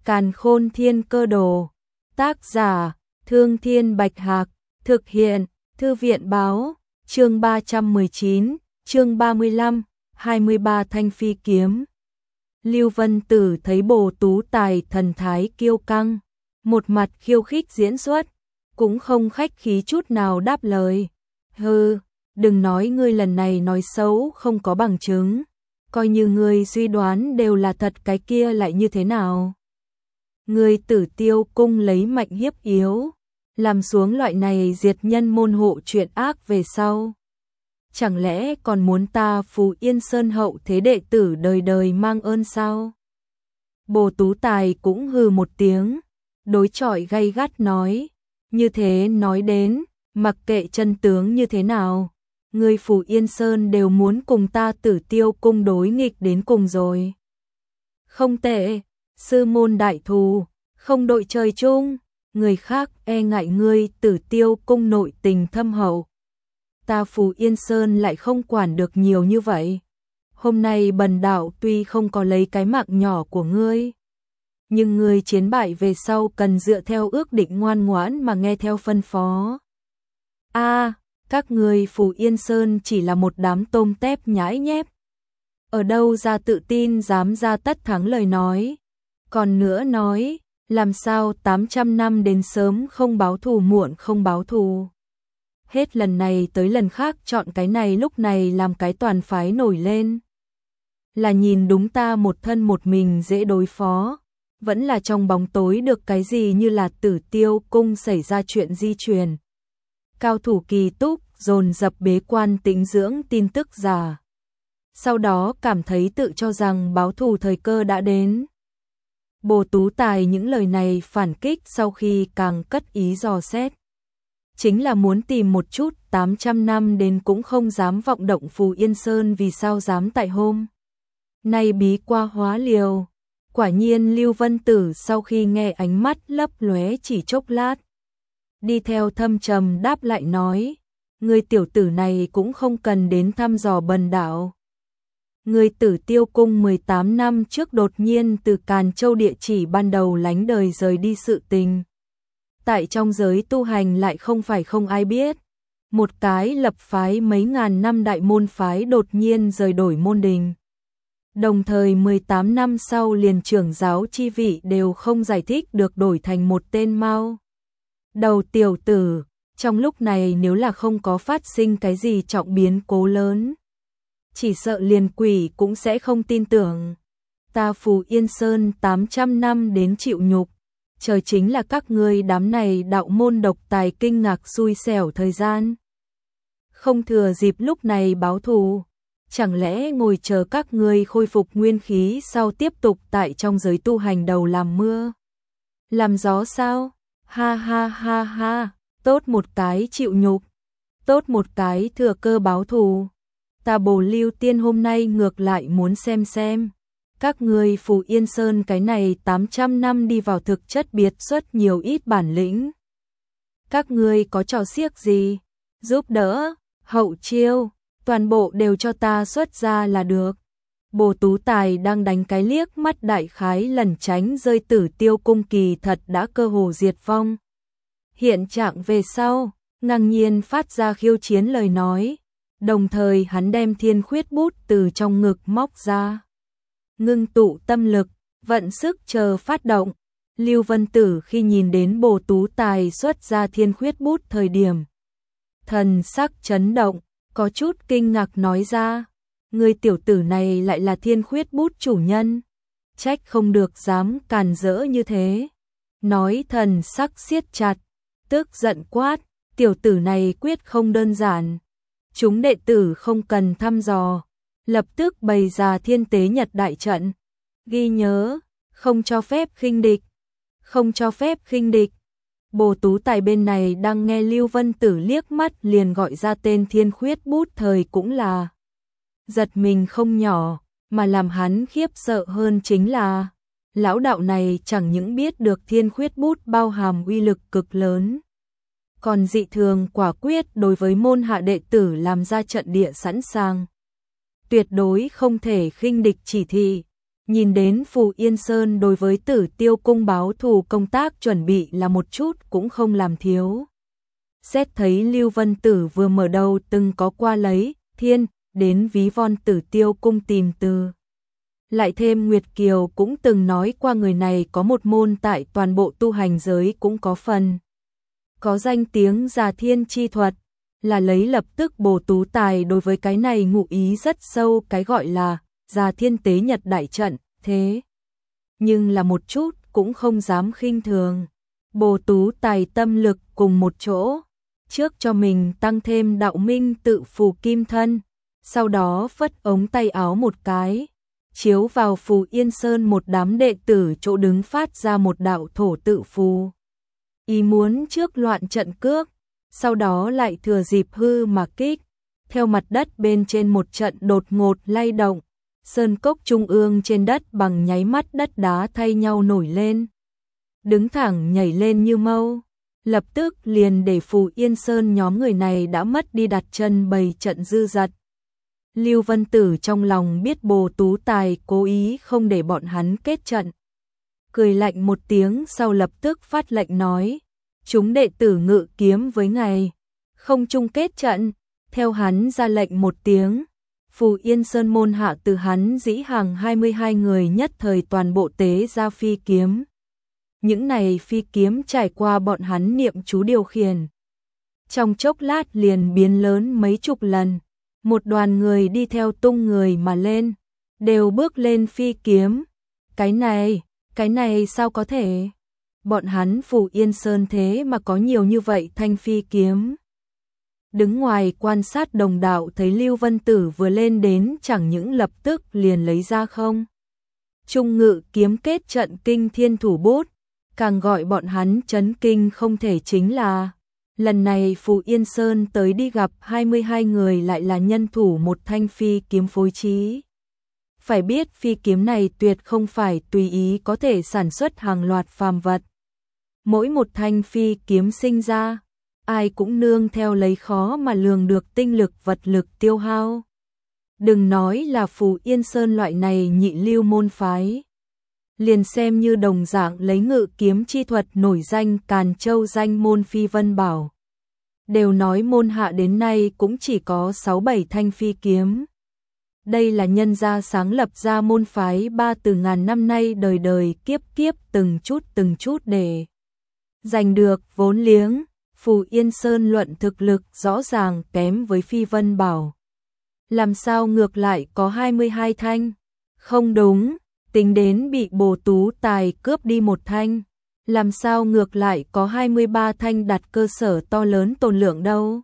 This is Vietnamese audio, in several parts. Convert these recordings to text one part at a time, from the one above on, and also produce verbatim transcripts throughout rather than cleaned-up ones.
Càn Khôn Thiên Cơ Đồ. Tác giả: Thương Thiên Bạch Hạc. Thực hiện: Thư viện báo. Chương ba trăm mười chín, chương ba mươi lăm, hai mươi ba thanh phi kiếm. Lưu Vân Tử thấy Bồ Tú Tài thần thái kiêu căng, một mặt khiêu khích diễn xuất, cũng không khách khí chút nào đáp lời. Hừ, đừng nói ngươi lần này nói xấu không có bằng chứng, coi như ngươi suy đoán đều là thật, cái kia lại như thế nào? Ngươi Tử Tiêu cung lấy mạnh hiếp yếu, làm xuống loại này diệt nhân môn hộ chuyện ác về sau. Chẳng lẽ còn muốn ta Phù Yên Sơn hậu thế đệ tử đời đời mang ơn sao? Bồ Tú Tài cũng hừ một tiếng, đối chọi gay gắt nói, như thế nói đến, mặc kệ chân tướng như thế nào, người Phù Yên Sơn đều muốn cùng ta Tử Tiêu cung đối nghịch đến cùng rồi. Không tệ, sư môn đại thù, không đội trời chung, người khác e ngại ngươi Tử Tiêu cung nội tình thâm hậu. Ta Phù Yên Sơn lại không quản được nhiều như vậy. Hôm nay bần đạo tuy không có lấy cái mạng nhỏ của ngươi, nhưng ngươi chiến bại về sau cần dựa theo ước định ngoan ngoãn mà nghe theo phân phó. A, à, các ngươi Phù Yên Sơn chỉ là một đám tôm tép nhãi nhép. Ở đâu ra tự tin dám ra tất thắng lời nói. Còn nữa nói, làm sao tám trăm năm đến sớm không báo thù muộn không báo thù. Hết lần này tới lần khác chọn cái này lúc này làm cái toàn phái nổi lên. Là nhìn đúng ta một thân một mình dễ đối phó, vẫn là trong bóng tối được cái gì như là Tử Tiêu cung xảy ra chuyện di truyền. Cao thủ kỳ túc dồn dập bế quan tĩnh dưỡng tin tức giả. Sau đó cảm thấy tự cho rằng báo thù thời cơ đã đến. Bồ Tú Tài những lời này phản kích sau khi càng cất ý dò xét. Chính là muốn tìm một chút tám trăm năm đến cũng không dám vọng động Phù Yên Sơn vì sao dám tại hôm nay bí qua hóa liều. Quả nhiên Lưu Vân Tử sau khi nghe ánh mắt lấp lóe chỉ chốc lát, đi theo thâm trầm đáp lại nói, người tiểu tử này cũng không cần đến thăm dò bần đạo. Người Tử Tiêu cung mười tám năm trước đột nhiên từ Càn Châu địa chỉ ban đầu lánh đời rời đi sự tình. Tại trong giới tu hành lại không phải không ai biết, một cái lập phái mấy ngàn năm đại môn phái đột nhiên rời đổi môn đình. Đồng thời mười tám năm sau liền trưởng giáo chi vị đều không giải thích được đổi thành một tên Mao đầu tiểu tử. Trong lúc này nếu là không có phát sinh cái gì trọng biến cố lớn, chỉ sợ liền quỷ cũng sẽ không tin tưởng. Ta Phù Yên Sơn tám trăm năm đến chịu nhục, trời chính là các ngươi đám này đạo môn độc tài kinh ngạc xui xẻo thời gian. Không thừa dịp lúc này báo thù, chẳng lẽ ngồi chờ các ngươi khôi phục nguyên khí sau tiếp tục tại trong giới tu hành đầu làm mưa làm gió sao? Ha ha ha ha, tốt một cái chịu nhục, tốt một cái thừa cơ báo thù. Ta Bồ Lưu Tiên hôm nay ngược lại muốn xem xem các ngươi Phù Yên Sơn cái này tám trăm năm đi vào thực chất biệt xuất nhiều ít bản lĩnh. Các ngươi có trò xiếc gì, giúp đỡ, hậu chiêu, toàn bộ đều cho ta xuất ra là được. Bồ Tú Tài đang đánh cái liếc mắt đại khái lẩn tránh rơi Tử Tiêu cung kỳ thật đã cơ hồ diệt vong. Hiện trạng về sau, ngang nhiên phát ra khiêu chiến lời nói, đồng thời hắn đem thiên khuyết bút từ trong ngực móc ra. Ngưng tụ tâm lực, vận sức chờ phát động. Lưu Vân Tử khi nhìn đến Bồ Tú Tài xuất ra thiên khuyết bút thời điểm, thần sắc chấn động, có chút kinh ngạc nói ra, người tiểu tử này lại là thiên khuyết bút chủ nhân, trách không được dám càn rỡ như thế. Nói thần sắc siết chặt, tức giận quát, tiểu tử này quyết không đơn giản. Chúng đệ tử không cần thăm dò, lập tức bày ra thiên tế nhật đại trận. Ghi nhớ, không cho phép khinh địch, không cho phép khinh địch. Bồ Tú Tài bên này đang nghe Lưu Vân Tử liếc mắt liền gọi ra tên thiên khuyết bút thời cũng là giật mình không nhỏ, mà làm hắn khiếp sợ hơn chính là lão đạo này chẳng những biết được thiên khuyết bút bao hàm uy lực cực lớn, còn dị thường quả quyết đối với môn hạ đệ tử làm ra trận địa sẵn sàng tuyệt đối không thể khinh địch chỉ thị. Nhìn đến Phù Yên Sơn đối với Tử Tiêu cung báo thù công tác chuẩn bị là một chút cũng không làm thiếu. Xét thấy Lưu Vân Tử vừa mở đầu từng có qua lấy thiên đến ví von Tử Tiêu cung tìm từ. Lại thêm Nguyệt Kiều cũng từng nói qua người này có một môn tại toàn bộ tu hành giới cũng có phần. Có danh tiếng Già Thiên chi thuật, là lấy lập tức Bồ Tú Tài đối với cái này ngụ ý rất sâu, cái gọi là Già Thiên tế nhật đại trận, thế. Nhưng là một chút cũng không dám khinh thường. Bồ Tú Tài tâm lực cùng một chỗ, trước cho mình tăng thêm đạo minh tự phù kim thân, sau đó phất ống tay áo một cái, chiếu vào Phù Yên Sơn một đám đệ tử chỗ đứng phát ra một đạo thổ tự phù. Ý muốn trước loạn trận cước, sau đó lại thừa dịp hư mà kích, theo mặt đất bên trên một trận đột ngột lay động, sơn cốc trung ương trên đất bằng nháy mắt đất đá thay nhau nổi lên, đứng thẳng nhảy lên như mâu, lập tức liền để Phù Yên Sơn nhóm người này đã mất đi đặt chân bày trận dư dật. Lưu Vân Tử trong lòng biết Bồ Tú Tài cố ý không để bọn hắn kết trận. Cười lạnh một tiếng sau lập tức phát lệnh nói, chúng đệ tử ngự kiếm với ngài, không chung kết trận, theo hắn ra lệnh một tiếng. Phù Yên Sơn môn hạ từ hắn dĩ hàng hai mươi hai người nhất thời toàn bộ tế ra phi kiếm. Những này phi kiếm trải qua bọn hắn niệm chú điều khiển. Trong chốc lát liền biến lớn mấy chục lần, một đoàn người đi theo tung người mà lên, đều bước lên phi kiếm. Cái này, cái này sao có thể? Bọn hắn Phù Yên Sơn thế mà có nhiều như vậy thanh phi kiếm. Đứng ngoài quan sát đồng đạo thấy Lưu Vân Tử vừa lên đến chẳng những lập tức liền lấy ra không. Trung ngự kiếm kết trận kinh thiên thủ bút, càng gọi bọn hắn chấn kinh không thể chính là, lần này Phù Yên Sơn tới đi gặp hai mươi hai người lại là nhân thủ một thanh phi kiếm phối trí. Phải biết phi kiếm này tuyệt không phải tùy ý có thể sản xuất hàng loạt phàm vật. Mỗi một thanh phi kiếm sinh ra, ai cũng nương theo lấy khó mà lường được tinh lực vật lực tiêu hao. Đừng nói là Phù Yên Sơn loại này nhị lưu môn phái. Liền xem như đồng dạng lấy ngự kiếm chi thuật nổi danh Càn Châu danh môn Phi Vân Bảo. Đều nói môn hạ đến nay cũng chỉ có sáu bảy thanh phi kiếm. Đây là nhân gia sáng lập ra môn phái ba từ ngàn năm nay đời đời kiếp kiếp từng chút từng chút để giành được vốn liếng. Phù Yên Sơn luận thực lực rõ ràng kém với Phi Vân Bảo. Làm sao ngược lại có hai mươi hai thanh? Không đúng, tính đến bị Bồ Tú Tài cướp đi một thanh. Làm sao ngược lại có hai mươi ba thanh đặt cơ sở to lớn tồn lượng đâu?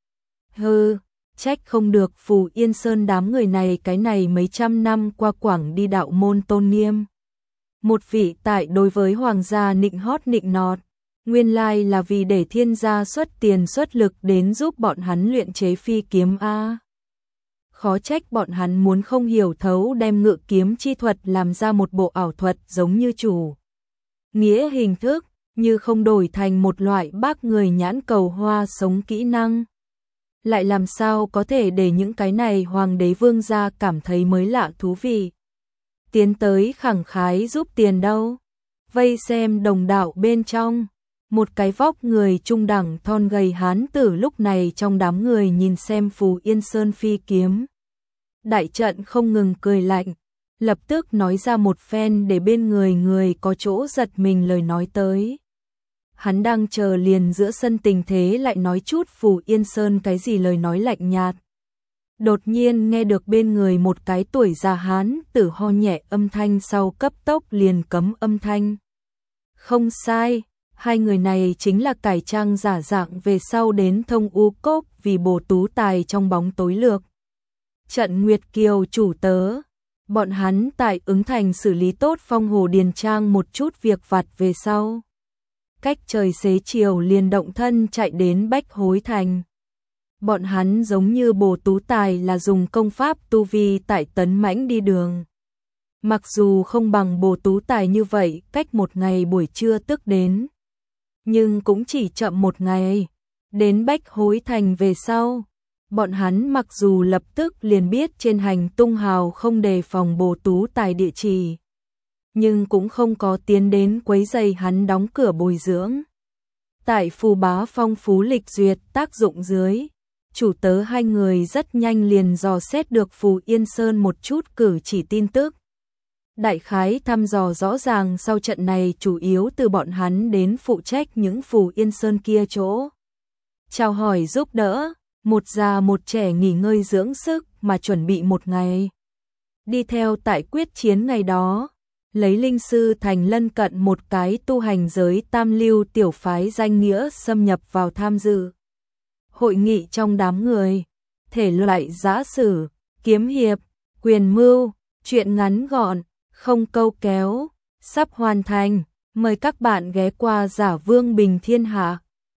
Hừ, trách không được Phù Yên Sơn đám người này cái này mấy trăm năm qua quảng đi đạo môn tôn nghiêm. Một vị tại đối với hoàng gia nịnh hót nịnh nọt. Nguyên lai là vì để thiên gia xuất tiền xuất lực đến giúp bọn hắn luyện chế phi kiếm a. Khó trách bọn hắn muốn không hiểu thấu đem ngự kiếm chi thuật làm ra một bộ ảo thuật giống như chủ nghĩa hình thức, như không đổi thành một loại bác người nhãn cầu hoa sống kỹ năng. Lại làm sao có thể để những cái này hoàng đế vương gia cảm thấy mới lạ thú vị. Tiến tới khẳng khái giúp tiền đâu. Vây xem đồng đạo bên trong. Một cái vóc người trung đẳng thon gầy hán tử lúc này trong đám người nhìn xem Phù Yên Sơn phi kiếm. Đại trận không ngừng cười lạnh, lập tức nói ra một phen để bên người người có chỗ giật mình lời nói tới. Hắn đang chờ liền giữa sân tình thế lại nói chút Phù Yên Sơn cái gì lời nói lạnh nhạt. Đột nhiên nghe được bên người một cái tuổi già hán tử ho nhẹ âm thanh sau cấp tốc liền cấm âm thanh. Không sai. Hai người này chính là cải trang giả dạng về sau đến Thông U Cốc vì Bồ Tú Tài trong bóng tối lược. Trận Nguyệt Kiều chủ tớ, bọn hắn tại ứng thành xử lý tốt Phong Hồ Điền Trang một chút việc vặt về sau. Cách trời xế chiều liền động thân chạy đến Bách Hối Thành. Bọn hắn giống như Bồ Tú Tài là dùng công pháp tu vi tại tấn mãnh đi đường. Mặc dù không bằng Bồ Tú Tài như vậy cách một ngày buổi trưa tức đến. Nhưng cũng chỉ chậm một ngày, đến Bách Hối Thành về sau, Bọn hắn mặc dù lập tức liền biết trên hành tung Hào không đề phòng Bồ Tú Tài địa chỉ, nhưng cũng không có tiến đến quấy rầy hắn đóng cửa bồi dưỡng. Tại Phù Bá phong phú lịch duyệt tác dụng dưới, chủ tớ hai người rất nhanh liền dò xét được Phù Yên Sơn một chút cử chỉ tin tức. Đại khái thăm dò rõ ràng sau trận này chủ yếu từ bọn hắn đến phụ trách những Phù Yên Sơn kia chỗ. Chào hỏi giúp đỡ, một già một trẻ nghỉ ngơi dưỡng sức mà chuẩn bị một ngày. Đi theo tại quyết chiến ngày đó, lấy linh sư thành lân cận một cái tu hành giới tam lưu tiểu phái danh nghĩa xâm nhập vào tham dự. Hội nghị trong đám người, thể loại giã sử, kiếm hiệp, quyền mưu, truyện ngắn gọn, không câu kéo, sắp hoàn thành, mời các bạn ghé qua Giả Vương Bình Thiên Hạ.